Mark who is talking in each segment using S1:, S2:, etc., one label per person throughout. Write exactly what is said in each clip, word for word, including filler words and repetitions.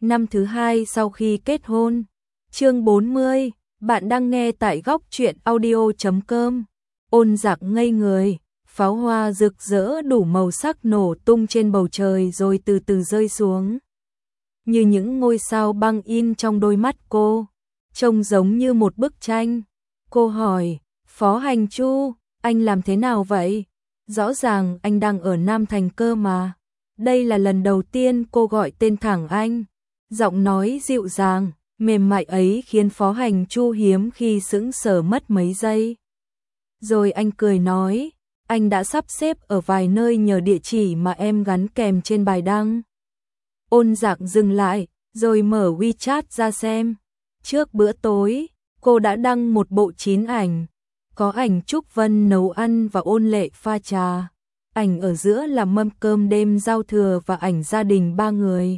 S1: năm thứ hai sau khi kết hôn. Chương bốn mươi, bạn đang nghe tại góc truyện audio chấm com. Ôn Dạc ngây người, pháo hoa rực rỡ đủ màu sắc nổ tung trên bầu trời rồi từ từ rơi xuống. Như những ngôi sao băng in trong đôi mắt cô, trông giống như một bức tranh. Cô hỏi, Phó Hành Chu, anh làm thế nào vậy? Rõ ràng anh đang ở Nam Thành cơ mà. Đây là lần đầu tiên cô gọi tên thẳng anh. Giọng nói dịu dàng, mềm mại ấy khiến Phó Hành Chu hiếm khi sững sờ mất mấy giây. Rồi anh cười nói, anh đã sắp xếp ở vài nơi nhờ địa chỉ mà em gắn kèm trên bài đăng. Ôn Dạc dừng lại, rồi mở WeChat ra xem. Trước bữa tối, cô đã đăng một bộ chín ảnh. Có ảnh Trúc Vân nấu ăn và Ôn Lệ pha trà. Ảnh ở giữa là mâm cơm đêm giao thừa và ảnh gia đình ba người.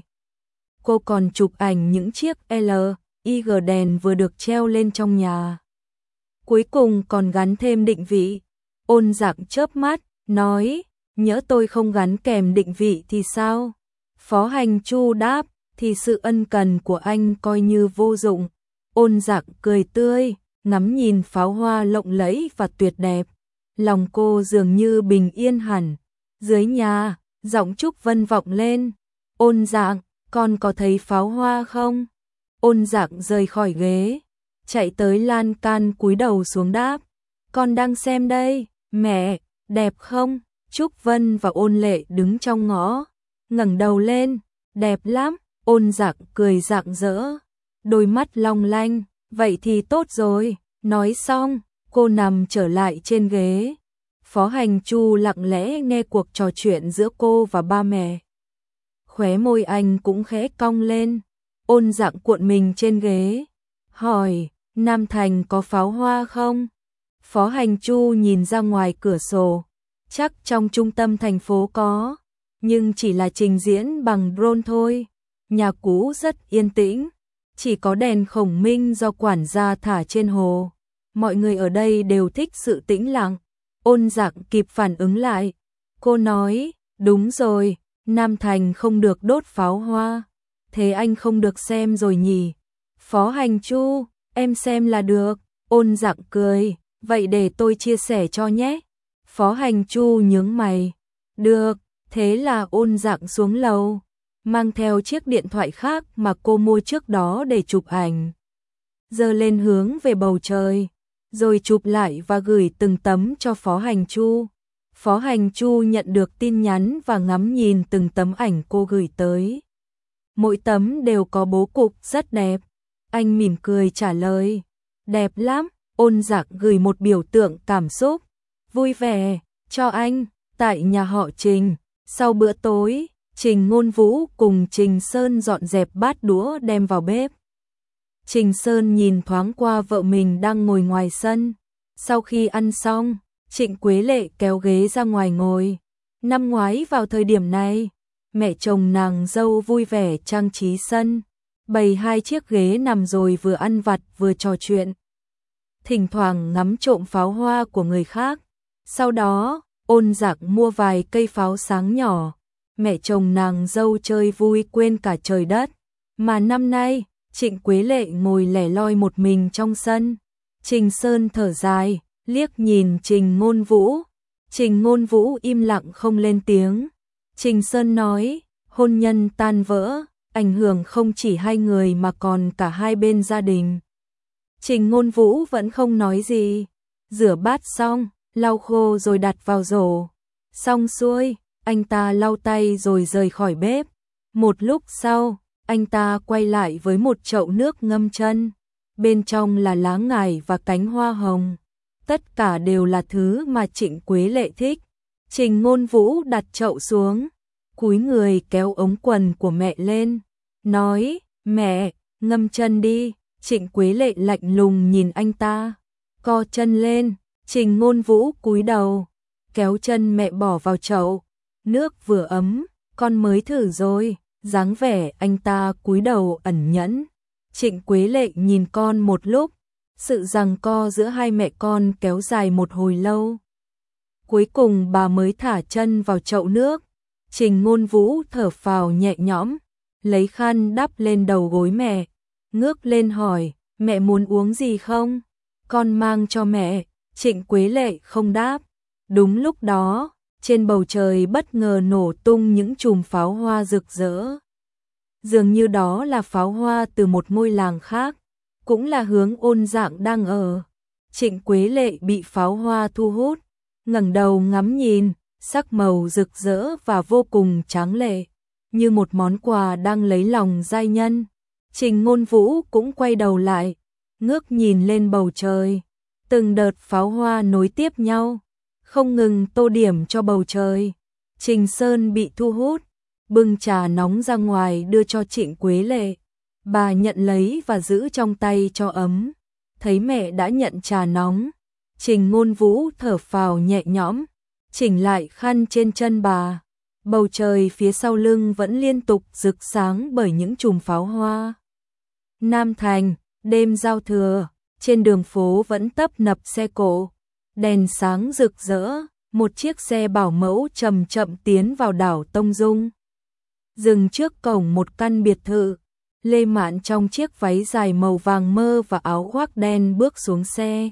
S1: Cô còn chụp ảnh những chiếc L, I G đèn vừa được treo lên trong nhà. Cuối cùng còn gắn thêm định vị. Ôn Dạc chớp mắt, nói, nhỡ tôi không gắn kèm định vị thì sao? Phó Hành Chu đáp, thì sự ân cần của anh coi như vô dụng. Ôn Dạc cười tươi, ngắm nhìn pháo hoa lộng lẫy và tuyệt đẹp. Lòng cô dường như bình yên hẳn. Dưới nhà, giọng Trúc Vân vọng lên. Ôn Dạc, con có thấy pháo hoa không? Ôn Dạc rời khỏi ghế, chạy tới lan can cúi đầu xuống đáp. Con đang xem đây, mẹ, đẹp không? Trúc Vân và Ôn Lệ đứng trong ngõ, ngẩng đầu lên, đẹp lắm. Ôn Dạc cười rạng rỡ, đôi mắt long lanh, vậy thì tốt rồi. Nói xong, cô nằm trở lại trên ghế. Phó Hành Chu lặng lẽ nghe cuộc trò chuyện giữa cô và ba mẹ. Khóe môi anh cũng khẽ cong lên. Ôn Dạc cuộn mình trên ghế, hỏi, Nam Thành có pháo hoa không? Phó Hành Chu nhìn ra ngoài cửa sổ, chắc trong trung tâm thành phố có, nhưng chỉ là trình diễn bằng drone thôi. Nhà cũ rất yên tĩnh, chỉ có đèn khổng minh do quản gia thả trên hồ. Mọi người ở đây đều thích sự tĩnh lặng. Ôn Dạc kịp phản ứng lại. Cô nói, đúng rồi, Nam Thành không được đốt pháo hoa. Thế anh không được xem rồi nhỉ? Phó Hành Chu, em xem là được. Ôn Dạc cười, vậy để tôi chia sẻ cho nhé. Phó Hành Chu nhướng mày. Được, thế là Ôn Dạc xuống lầu, mang theo chiếc điện thoại khác mà cô mua trước đó để chụp ảnh. Giơ lên hướng về bầu trời, rồi chụp lại và gửi từng tấm cho Phó Hành Chu. Phó Hành Chu nhận được tin nhắn và ngắm nhìn từng tấm ảnh cô gửi tới. Mỗi tấm đều có bố cục rất đẹp. Anh mỉm cười trả lời, đẹp lắm. Ôn Dạc gửi một biểu tượng cảm xúc, vui vẻ, cho anh. Tại nhà họ Trình, sau bữa tối, Trình Ngôn Vũ cùng Trình Sơn dọn dẹp bát đũa đem vào bếp. Trình Sơn nhìn thoáng qua vợ mình đang ngồi ngoài sân. Sau khi ăn xong, Trịnh Quế Lệ kéo ghế ra ngoài ngồi. Năm ngoái vào thời điểm này, mẹ chồng nàng dâu vui vẻ trang trí sân, bày hai chiếc ghế nằm rồi vừa ăn vặt vừa trò chuyện. Thỉnh thoảng ngắm trộm pháo hoa của người khác. Sau đó, Ôn Dạc mua vài cây pháo sáng nhỏ. Mẹ chồng nàng dâu chơi vui quên cả trời đất. Mà năm nay, Trịnh Quế Lệ ngồi lẻ loi một mình trong sân. Trình Sơn thở dài, liếc nhìn Trình Ngôn Vũ. Trình Ngôn Vũ im lặng không lên tiếng. Trình Sơn nói, hôn nhân tan vỡ, ảnh hưởng không chỉ hai người mà còn cả hai bên gia đình. Trình Ngôn Vũ vẫn không nói gì. Rửa bát xong, lau khô rồi đặt vào rổ. Xong xuôi, anh ta lau tay rồi rời khỏi bếp. Một lúc sau, anh ta quay lại với một chậu nước ngâm chân. Bên trong là lá ngải và cánh hoa hồng. Tất cả đều là thứ mà Trịnh Quế Lệ thích. Trình Ngôn Vũ đặt chậu xuống, cúi người kéo ống quần của mẹ lên, nói, mẹ, ngâm chân đi. Trịnh Quế Lệ lạnh lùng nhìn anh ta, co chân lên. Trình Ngôn Vũ cúi đầu, kéo chân mẹ bỏ vào chậu. Nước vừa ấm, con mới thử rồi. Dáng vẻ anh ta cúi đầu ẩn nhẫn. Trịnh Quế Lệ nhìn con một lúc, sự giằng co giữa hai mẹ con kéo dài một hồi lâu. Cuối cùng bà mới thả chân vào chậu nước. Trình Ngôn Vũ thở phào nhẹ nhõm, lấy khăn đắp lên đầu gối mẹ, ngước lên hỏi, mẹ muốn uống gì không? Con mang cho mẹ. Trịnh Quế Lệ không đáp. Đúng lúc đó, trên bầu trời bất ngờ nổ tung những chùm pháo hoa rực rỡ. Dường như đó là pháo hoa từ một ngôi làng khác, cũng là hướng Ôn Dạng đang ở. Trịnh Quế Lệ bị pháo hoa thu hút, ngẩng đầu ngắm nhìn, sắc màu rực rỡ và vô cùng tráng lệ, như một món quà đang lấy lòng giai nhân. Trình Ngôn Vũ cũng quay đầu lại, ngước nhìn lên bầu trời. Từng đợt pháo hoa nối tiếp nhau, không ngừng tô điểm cho bầu trời. Trình Sơn bị thu hút, bưng trà nóng ra ngoài đưa cho Trịnh Quế Lệ. Bà nhận lấy và giữ trong tay cho ấm. Thấy mẹ đã nhận trà nóng, Trình Ngôn Vũ thở phào nhẹ nhõm, chỉnh lại khăn trên chân bà. Bầu trời phía sau lưng vẫn liên tục rực sáng bởi những chùm pháo hoa. Nam Thành, đêm giao thừa, trên đường phố vẫn tấp nập xe cộ, đèn sáng rực rỡ, một chiếc xe bảo mẫu chậm chậm tiến vào đảo Tông Dung. Dừng trước cổng một căn biệt thự, Lê Mạn trong chiếc váy dài màu vàng mơ và áo khoác đen bước xuống xe.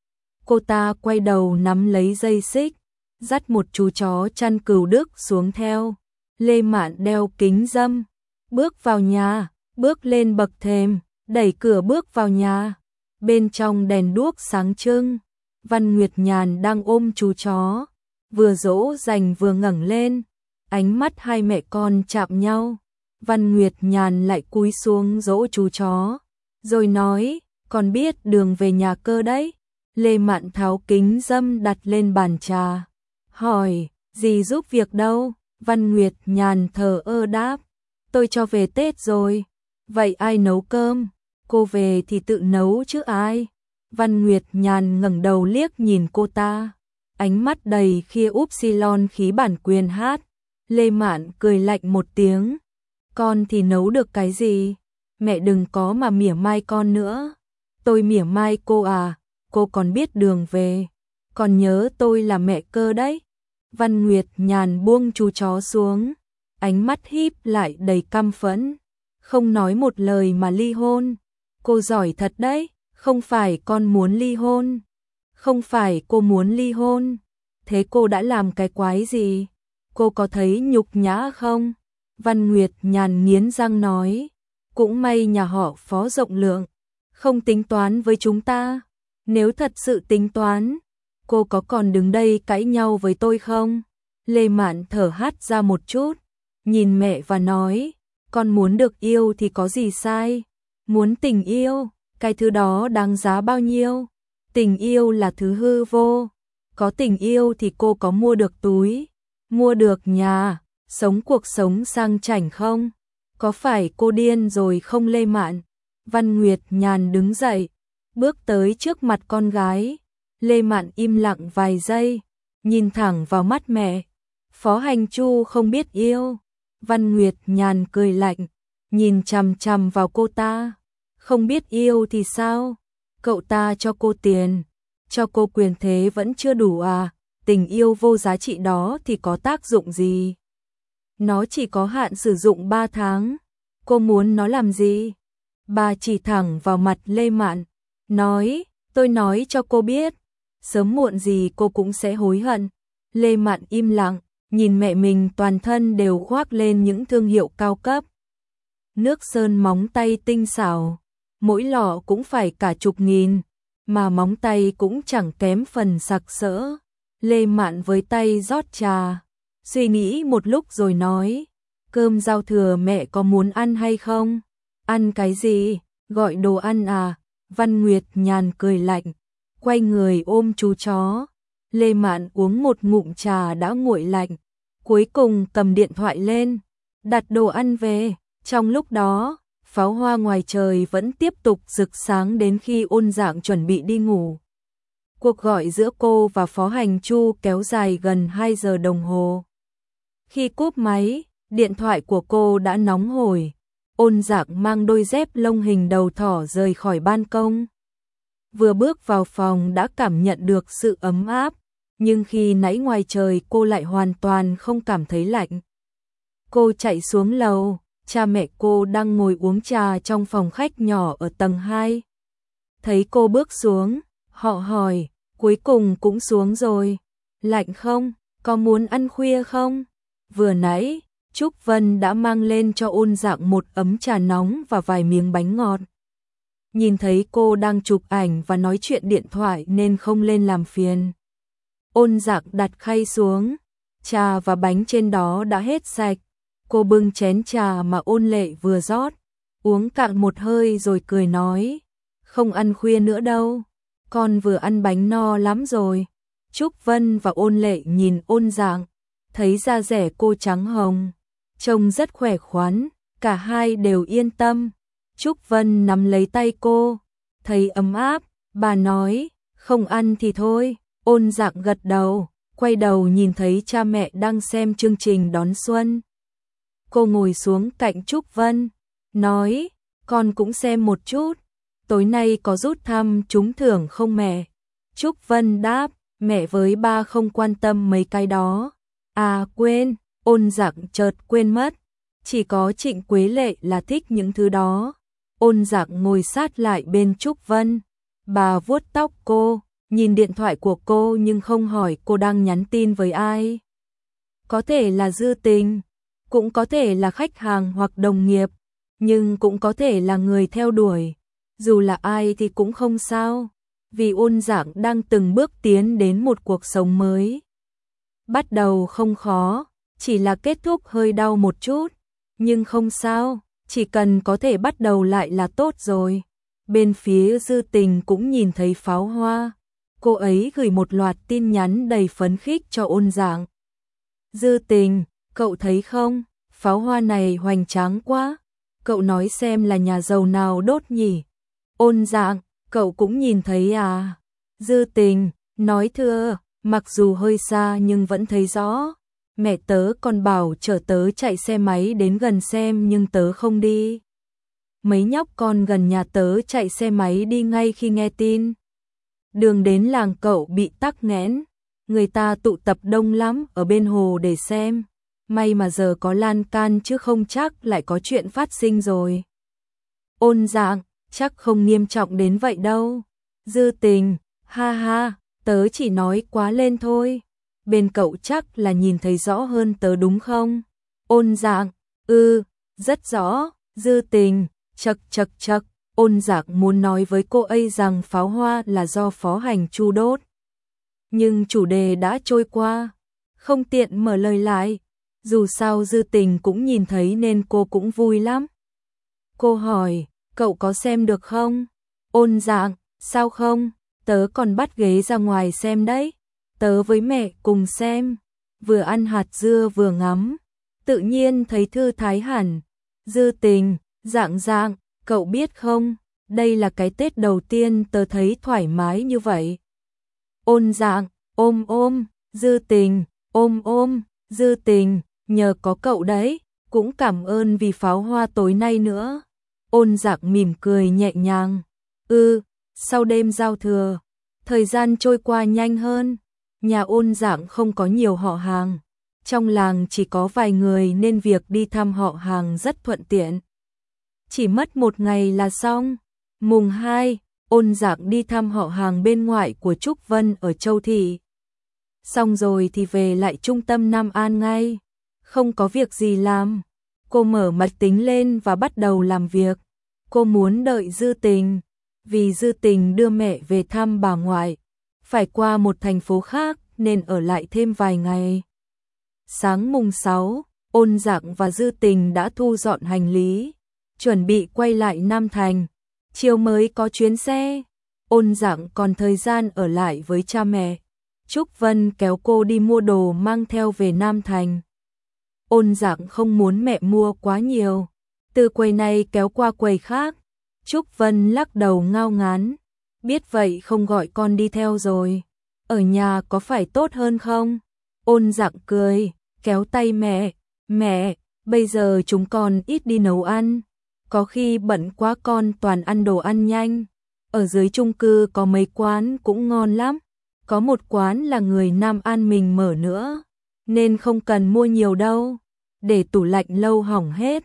S1: Cô ta quay đầu nắm lấy dây xích, dắt một chú chó chăn cừu Đức xuống theo. Lê Mạn đeo kính râm, bước vào nhà, bước lên bậc thềm, đẩy cửa bước vào nhà. Bên trong đèn đuốc sáng trưng, Văn Nguyệt Nhàn đang ôm chú chó, vừa dỗ dành vừa ngẩng lên, ánh mắt hai mẹ con chạm nhau. Văn Nguyệt Nhàn lại cúi xuống dỗ chú chó, rồi nói, con biết đường về nhà Cơ đấy. Lê Mạn tháo kính râm đặt lên bàn trà, hỏi, dì giúp việc đâu? Văn Nguyệt Nhàn thờ ơ đáp, tôi cho về Tết rồi. Vậy ai nấu cơm? Cô về thì tự nấu chứ ai? Văn Nguyệt Nhàn ngẩng đầu liếc nhìn cô ta, ánh mắt đầy khia upsilon khí bản quyền hát. Lê Mạn cười lạnh một tiếng, con thì nấu được cái gì? Mẹ đừng có mà mỉa mai con nữa. Tôi mỉa mai cô à? Cô còn biết đường về, còn nhớ tôi là mẹ Cơ đấy. Văn Nguyệt Nhàn buông chú chó xuống, ánh mắt híp lại đầy căm phẫn, không nói một lời mà ly hôn. Cô giỏi thật đấy, không phải con muốn ly hôn, không phải cô muốn ly hôn. Thế cô đã làm cái quái gì? Cô có thấy nhục nhã không? Văn Nguyệt Nhàn nghiến răng nói, cũng may nhà họ Phó rộng lượng, không tính toán với chúng ta. Nếu thật sự tính toán, cô có còn đứng đây cãi nhau với tôi không? Lê Mạn thở hắt ra một chút, nhìn mẹ và nói, con muốn được yêu thì có gì sai? Muốn tình yêu, cái thứ đó đáng giá bao nhiêu? Tình yêu là thứ hư vô. Có tình yêu thì cô có mua được túi, mua được nhà, sống cuộc sống sang chảnh không? Có phải cô điên rồi không Lê Mạn? Văn Nguyệt Nhàn đứng dậy, bước tới trước mặt con gái. Lê Mạn im lặng vài giây, nhìn thẳng vào mắt mẹ. Phó Hành Chu không biết yêu. Văn Nguyệt Nhàn cười lạnh, nhìn chằm chằm vào cô ta. Không biết yêu thì sao? Cậu ta cho cô tiền, cho cô quyền thế vẫn chưa đủ à? Tình yêu vô giá trị đó thì có tác dụng gì? Nó chỉ có hạn sử dụng ba tháng. Cô muốn nó làm gì? Bà chỉ thẳng vào mặt Lê Mạn, nói, tôi nói cho cô biết, sớm muộn gì cô cũng sẽ hối hận. Lê Mạn im lặng, nhìn mẹ mình toàn thân đều khoác lên những thương hiệu cao cấp. Nước sơn móng tay tinh xảo, mỗi lọ cũng phải cả chục nghìn, mà móng tay cũng chẳng kém phần sặc sỡ. Lê Mạn với tay rót trà, suy nghĩ một lúc rồi nói, cơm giao thừa mẹ có muốn ăn hay không? Ăn cái gì? Gọi đồ ăn à? Văn Nguyệt Nhàn cười lạnh, quay người ôm chú chó. Lê Mạn uống một ngụm trà đã nguội lạnh, cuối cùng cầm điện thoại lên, đặt đồ ăn về. Trong lúc đó, pháo hoa ngoài trời vẫn tiếp tục rực sáng đến khi Ôn Dạng chuẩn bị đi ngủ. Cuộc gọi giữa cô và Phó Hành Chu kéo dài gần hai giờ đồng hồ. Khi cúp máy, điện thoại của cô đã nóng hổi. Ôn Dạng mang đôi dép lông hình đầu thỏ rời khỏi ban công. Vừa bước vào phòng đã cảm nhận được sự ấm áp, nhưng khi nãy ngoài trời cô lại hoàn toàn không cảm thấy lạnh. Cô chạy xuống lầu, cha mẹ cô đang ngồi uống trà trong phòng khách nhỏ ở tầng hai. Thấy cô bước xuống, họ hỏi, cuối cùng cũng xuống rồi. Lạnh không? Có muốn ăn khuya không? Vừa nãy, Trúc Vân đã mang lên cho Ôn Dạng một ấm trà nóng và vài miếng bánh ngọt. Nhìn thấy cô đang chụp ảnh và nói chuyện điện thoại nên không lên làm phiền. Ôn Dạng đặt khay xuống, trà và bánh trên đó đã hết sạch. Cô bưng chén trà mà Ôn Lệ vừa rót, uống cạn một hơi rồi cười nói, không ăn khuya nữa đâu, con vừa ăn bánh no lắm rồi. Trúc Vân và Ôn Lệ nhìn Ôn Dạng, thấy da dẻ cô trắng hồng, trông rất khỏe khoắn, cả hai đều yên tâm. Trúc Vân nắm lấy tay cô, thấy ấm áp, bà nói, không ăn thì thôi. Ôn Dạng gật đầu, quay đầu nhìn thấy cha mẹ đang xem chương trình đón xuân. Cô ngồi xuống cạnh Trúc Vân, nói, con cũng xem một chút, tối nay có rút thăm trúng thưởng không mẹ? Trúc Vân đáp, mẹ với ba không quan tâm mấy cái đó. À quên, Ôn Dạng chợt quên mất, chỉ có Trịnh Quế Lệ là thích những thứ đó. Ôn Dạng ngồi sát lại bên Trúc Vân, bà vuốt tóc cô, nhìn điện thoại của cô nhưng không hỏi cô đang nhắn tin với ai. Có thể là Dư Tình, cũng có thể là khách hàng hoặc đồng nghiệp, nhưng cũng có thể là người theo đuổi. Dù là ai thì cũng không sao, vì Ôn Dạng đang từng bước tiến đến một cuộc sống mới. Bắt đầu không khó, chỉ là kết thúc hơi đau một chút, nhưng không sao, chỉ cần có thể bắt đầu lại là tốt rồi. Bên phía Dư Tình cũng nhìn thấy pháo hoa, cô ấy gửi một loạt tin nhắn đầy phấn khích cho Ôn Dạng. Dư Tình, cậu thấy không, pháo hoa này hoành tráng quá, cậu nói xem là nhà giàu nào đốt nhỉ? Ôn Dạng, cậu cũng nhìn thấy à? Dư Tình, nói thưa, mặc dù hơi xa nhưng vẫn thấy rõ. Mẹ tớ còn bảo chở tớ chạy xe máy đến gần xem nhưng tớ không đi. Mấy nhóc con gần nhà tớ chạy xe máy đi ngay khi nghe tin. Đường đến làng cậu bị tắc nghẽn, người ta tụ tập đông lắm ở bên hồ để xem. May mà giờ có lan can chứ không chắc lại có chuyện phát sinh rồi. Ôn Dạng, chắc không nghiêm trọng đến vậy đâu. Dư Tình, ha ha, tớ chỉ nói quá lên thôi. Bên cậu chắc là nhìn thấy rõ hơn tớ đúng không? Ôn Dạng, ừ, rất rõ. Dư Tình, chật chật chật. Ôn Dạng muốn nói với cô ấy rằng pháo hoa là do Phó Hành Chu đốt. Nhưng chủ đề đã trôi qua, không tiện mở lời lại. Dù sao Dư Tình cũng nhìn thấy nên cô cũng vui lắm. Cô hỏi, cậu có xem được không? Ôn Dạng, sao không? Tớ còn bắt ghế ra ngoài xem đấy. Tớ với mẹ cùng xem, vừa ăn hạt dưa vừa ngắm, tự nhiên thấy thư thái hẳn. Dư Tình, Dạng Dạng, cậu biết không, đây là cái Tết đầu tiên tớ thấy thoải mái như vậy. Ôn Dạng, ôm ôm. Dư Tình, ôm ôm. Dư Tình, nhờ có cậu đấy, cũng cảm ơn vì pháo hoa tối nay nữa. Ôn Dạng mỉm cười nhẹ nhàng. Ừ, sau đêm giao thừa, thời gian trôi qua nhanh hơn. Nhà Ôn Dạng không có nhiều họ hàng, trong làng chỉ có vài người nên việc đi thăm họ hàng rất thuận tiện. Chỉ mất một ngày là xong. Mùng hai, Ôn Dạng đi thăm họ hàng bên ngoại của Trúc Vân ở Châu Thị. Xong rồi thì về lại trung tâm Nam An ngay. Không có việc gì làm, cô mở máy tính lên và bắt đầu làm việc. Cô muốn đợi Dư Tình, vì Dư Tình đưa mẹ về thăm bà ngoại, phải qua một thành phố khác nên ở lại thêm vài ngày. Sáng mùng sáu, Ôn Dạng và Dư Tình đã thu dọn hành lý, chuẩn bị quay lại Nam Thành. Chiều mới có chuyến xe, Ôn Dạng còn thời gian ở lại với cha mẹ. Trúc Vân kéo cô đi mua đồ mang theo về Nam Thành. Ôn Dạng không muốn mẹ mua quá nhiều, từ quầy này kéo qua quầy khác. Trúc Vân lắc đầu ngao ngán, biết vậy không gọi con đi theo rồi, ở nhà có phải tốt hơn không? Ôn Dạng cười, kéo tay mẹ, mẹ, bây giờ chúng con ít đi nấu ăn, có khi bận quá con toàn ăn đồ ăn nhanh. Ở dưới chung cư có mấy quán cũng ngon lắm, có một quán là người Nam An mình mở nữa, nên không cần mua nhiều đâu, để tủ lạnh lâu hỏng hết.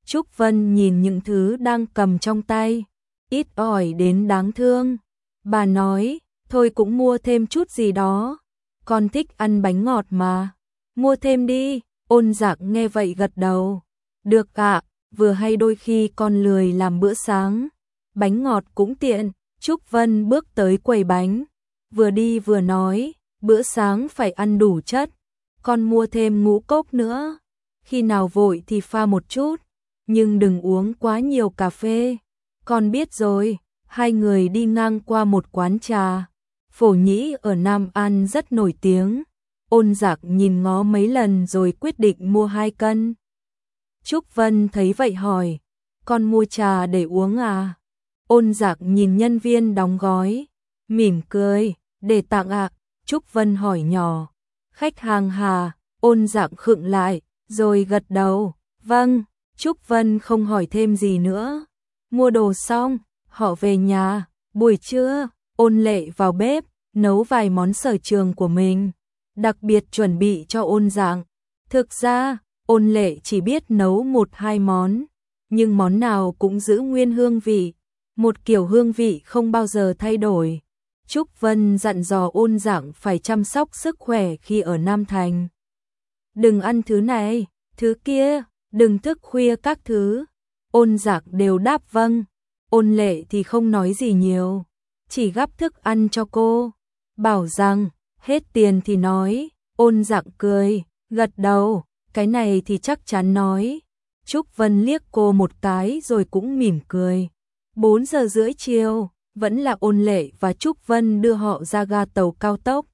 S1: Trúc Vân nhìn những thứ đang cầm trong tay, ít ỏi đến đáng thương. Bà nói, thôi cũng mua thêm chút gì đó, con thích ăn bánh ngọt mà, mua thêm đi. Ôn Dạc nghe vậy gật đầu, được ạ, vừa hay đôi khi con lười làm bữa sáng, bánh ngọt cũng tiện. Trúc Vân bước tới quầy bánh, vừa đi vừa nói, bữa sáng phải ăn đủ chất, con mua thêm ngũ cốc nữa, khi nào vội thì pha một chút, nhưng đừng uống quá nhiều cà phê. Con biết rồi. Hai người đi ngang qua một quán trà, phổ nhĩ ở Nam An rất nổi tiếng. Ôn Dạc nhìn ngó mấy lần rồi quyết định mua hai cân. Trúc Vân thấy vậy hỏi, con mua trà để uống à? Ôn Dạc nhìn nhân viên đóng gói, mỉm cười, để tặng ạ. À? Trúc Vân hỏi nhỏ, khách hàng hà? Ôn Dạc khựng lại, rồi gật đầu, vâng. Trúc Vân không hỏi thêm gì nữa. Mua đồ xong, họ về nhà. Buổi trưa, Ôn Lệ vào bếp, nấu vài món sở trường của mình, đặc biệt chuẩn bị cho Ôn Dạc. Thực ra, Ôn Lệ chỉ biết nấu một hai món, nhưng món nào cũng giữ nguyên hương vị, một kiểu hương vị không bao giờ thay đổi. Trúc Vân dặn dò Ôn Dạc phải chăm sóc sức khỏe khi ở Nam Thành. Đừng ăn thứ này, thứ kia, đừng thức khuya các thứ. Ôn Dạc đều đáp vâng. Ôn Lệ thì không nói gì nhiều, chỉ gắp thức ăn cho cô, bảo rằng hết tiền thì nói. Ôn Dạc cười, gật đầu, cái này thì chắc chắn nói. Trúc Vân liếc cô một cái rồi cũng mỉm cười. Bốn giờ rưỡi chiều, vẫn là Ôn Lệ và Trúc Vân đưa họ ra ga tàu cao tốc.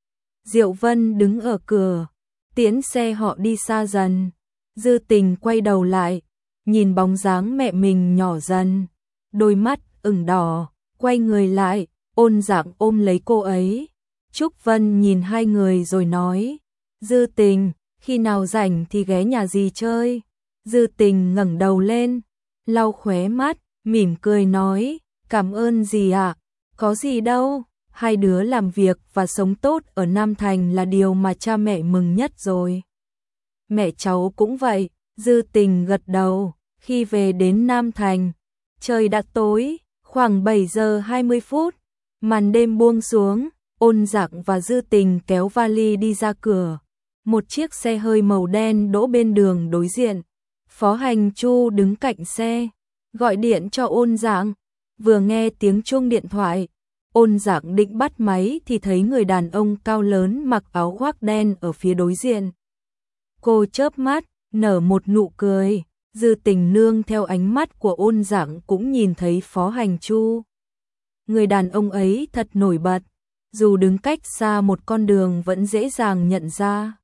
S1: Diệu Vân đứng ở cửa, tiễn xe họ đi xa dần. Dư Tình quay đầu lại, nhìn bóng dáng mẹ mình nhỏ dần, đôi mắt ửng đỏ, quay người lại, Ôn Dạc ôm lấy cô ấy. Trúc Vân nhìn hai người rồi nói, Dư Tình, khi nào rảnh thì ghé nhà dì chơi. Dư Tình ngẩng đầu lên, lau khóe mắt, mỉm cười nói, cảm ơn dì ạ, có gì đâu, hai đứa làm việc và sống tốt ở Nam Thành là điều mà cha mẹ mừng nhất rồi. Mẹ cháu cũng vậy. Dư Tình gật đầu. Khi về đến Nam Thành, trời đã tối, khoảng bảy giờ hai mươi phút, màn đêm buông xuống. Ôn Dạc và Dư Tình kéo vali đi ra cửa. Một chiếc xe hơi màu đen đỗ bên đường đối diện. Phó Hành Chu đứng cạnh xe, gọi điện cho Ôn Dạc. Vừa nghe tiếng chuông điện thoại, Ôn Dạc định bắt máy thì thấy người đàn ông cao lớn mặc áo khoác đen ở phía đối diện. Cô chớp mắt, nở một nụ cười. Dư Tình nương theo ánh mắt của Ôn Dạc cũng nhìn thấy Phó Hành Chu. Người đàn ông ấy thật nổi bật, dù đứng cách xa một con đường vẫn dễ dàng nhận ra.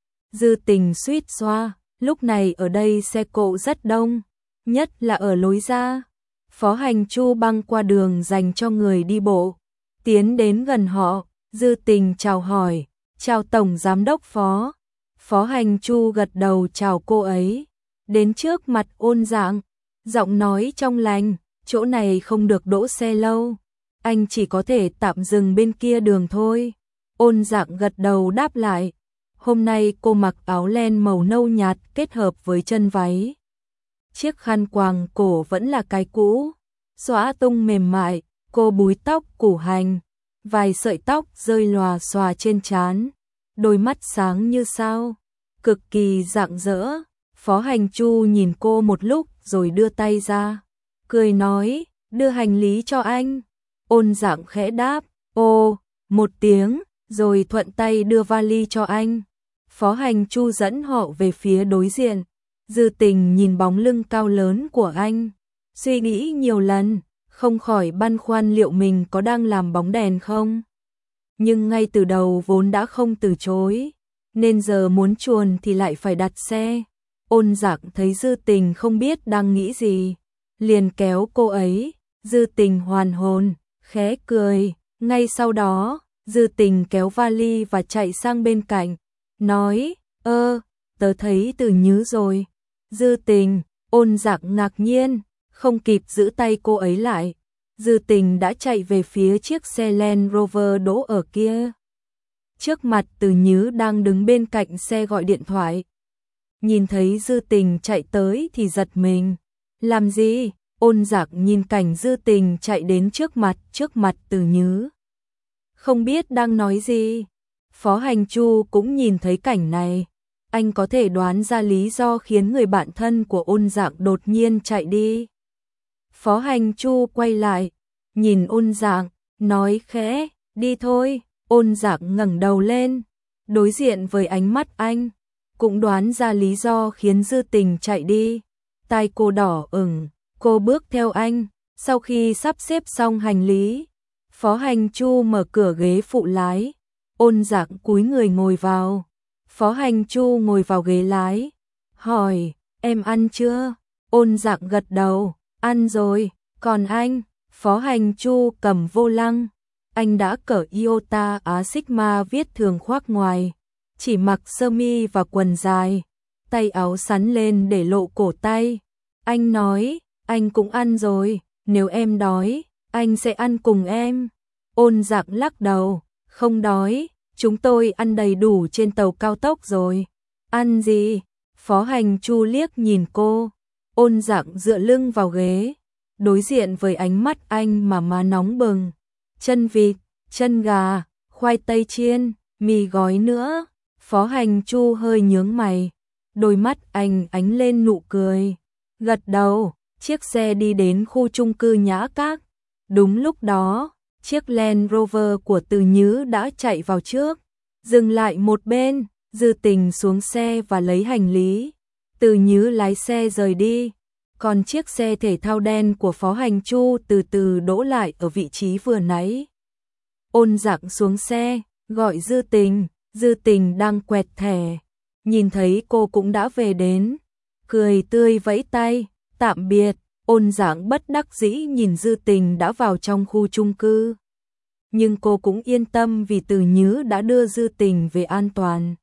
S1: Dư Tình suýt xoa, lúc này ở đây xe cộ rất đông, nhất là ở lối ra. Phó Hành Chu băng qua đường dành cho người đi bộ, tiến đến gần họ. Dư Tình chào hỏi, chào Tổng Giám đốc Phó. Phó Hành Chu gật đầu chào cô ấy, đến trước mặt Ôn Dạc, giọng nói trong lành, chỗ này không được đỗ xe lâu, anh chỉ có thể tạm dừng bên kia đường thôi. Ôn Dạc gật đầu đáp lại, hôm nay cô mặc áo len màu nâu nhạt kết hợp với chân váy. Chiếc khăn quàng cổ vẫn là cái cũ, xõa tung mềm mại, cô búi tóc củ hành, vài sợi tóc rơi lòa xòa trên trán, đôi mắt sáng như sao, cực kỳ rạng rỡ. Phó Hành Chu nhìn cô một lúc rồi đưa tay ra, cười nói, đưa hành lý cho anh. Ôn Dạc khẽ đáp, ô, một tiếng, rồi thuận tay đưa vali cho anh. Phó Hành Chu dẫn họ về phía đối diện. Dư Tình nhìn bóng lưng cao lớn của anh, suy nghĩ nhiều lần, không khỏi băn khoăn liệu mình có đang làm bóng đèn không. Nhưng ngay từ đầu vốn đã không từ chối, nên giờ muốn chuồn thì lại phải đặt xe. Ôn Dạc thấy Dư Tình không biết đang nghĩ gì, liền kéo cô ấy. Dư Tình hoàn hồn, khẽ cười. Ngay sau đó, Dư Tình kéo vali và chạy sang bên cạnh, nói, ơ, tớ thấy Từ Nhứ rồi. Dư Tình, Ôn Dạc ngạc nhiên, không kịp giữ tay cô ấy lại. Dư Tình đã chạy về phía chiếc xe Land Rover đỗ ở kia. Trước mặt Từ Nhứ đang đứng bên cạnh xe gọi điện thoại. nhìn thấy Dư Tình chạy tới thì giật mình. Làm gì? Ôn Dạc nhìn cảnh Dư Tình chạy đến trước mặt, trước mặt Từ Nhứ. Không biết đang nói gì. Phó Hành Chu cũng nhìn thấy cảnh này. Anh có thể đoán ra lý do khiến người bạn thân của Ôn Dạc đột nhiên chạy đi. Phó Hành Chu quay lại, nhìn Ôn Dạc, nói khẽ, đi thôi. Ôn Dạc ngẩng đầu lên, đối diện với ánh mắt anh, cũng đoán ra lý do khiến Dư Tình chạy đi. Tai cô đỏ ửng, cô bước theo anh, sau khi sắp xếp xong hành lý, Phó Hành Chu mở cửa ghế phụ lái, Ôn Dạc cúi người ngồi vào. Phó Hành Chu ngồi vào ghế lái, hỏi, em ăn chưa? Ôn Dạc gật đầu, ăn rồi, còn anh? Phó Hành Chu cầm vô lăng, anh đã cởi Iota Á Sigma viết thường khoác ngoài, chỉ mặc sơ mi và quần dài, tay áo sắn lên để lộ cổ tay. Anh nói, anh cũng ăn rồi, nếu em đói, anh sẽ ăn cùng em. Ôn Dạc lắc đầu, không đói, chúng tôi ăn đầy đủ trên tàu cao tốc rồi. Ăn gì? Phó Hành Chu liếc nhìn cô. Ôn Dạc dựa lưng vào ghế, đối diện với ánh mắt anh mà má nóng bừng. Chân vịt, chân gà, khoai tây chiên, mì gói nữa. Phó Hành Chu hơi nhướng mày, đôi mắt anh ánh lên nụ cười. Gật đầu, chiếc xe đi đến khu chung cư Nhã Các. Đúng lúc đó, chiếc Land Rover của Từ Nhứ đã chạy vào trước, dừng lại một bên. Dư Tình xuống xe và lấy hành lý. Từ Nhứ lái xe rời đi, còn chiếc xe thể thao đen của Phó Hành Chu từ từ đỗ lại ở vị trí vừa nãy. Ôn Dạc xuống xe, gọi Dư Tình. Dư Tình đang quẹt thẻ, nhìn thấy cô cũng đã về đến, cười tươi vẫy tay, tạm biệt. Ôn Dạc bất đắc dĩ nhìn Dư Tình đã vào trong khu chung cư, nhưng cô cũng yên tâm vì Từ Nhứ đã đưa Dư Tình về an toàn.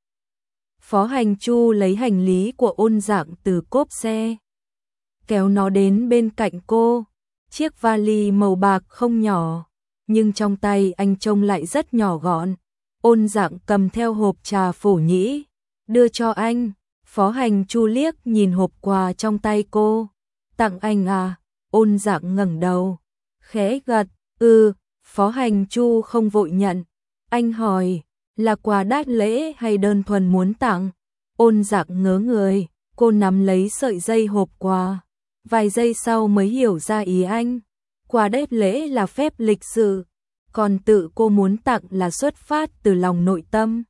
S1: Phó Hành Chu lấy hành lý của Ôn Dạc từ cốp xe, kéo nó đến bên cạnh cô. Chiếc vali màu bạc không nhỏ, nhưng trong tay anh trông lại rất nhỏ gọn. Ôn Dạc cầm theo hộp trà phổ nhĩ, đưa cho anh. Phó Hành Chu liếc nhìn hộp quà trong tay cô. Tặng anh à? Ôn Dạc ngẩng đầu, khẽ gật, ừ. Phó Hành Chu không vội nhận. Anh hỏi, là quà đắt lễ hay đơn thuần muốn tặng? Ôn Dạc ngớ người, cô nắm lấy sợi dây hộp quà. Vài giây sau mới hiểu ra ý anh. Quà đắt lễ là phép lịch sự, còn tự cô muốn tặng là xuất phát từ lòng nội tâm.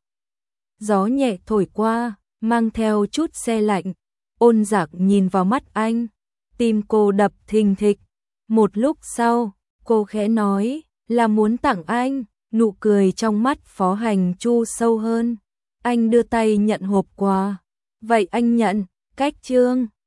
S1: Gió nhẹ thổi qua, mang theo chút se lạnh. Ôn Dạc nhìn vào mắt anh, tim cô đập thình thịch. Một lúc sau, cô khẽ nói, là muốn tặng anh. Nụ cười trong mắt Phó Hành Chu sâu hơn. Anh đưa tay nhận hộp quà. Vậy anh nhận, cách chương.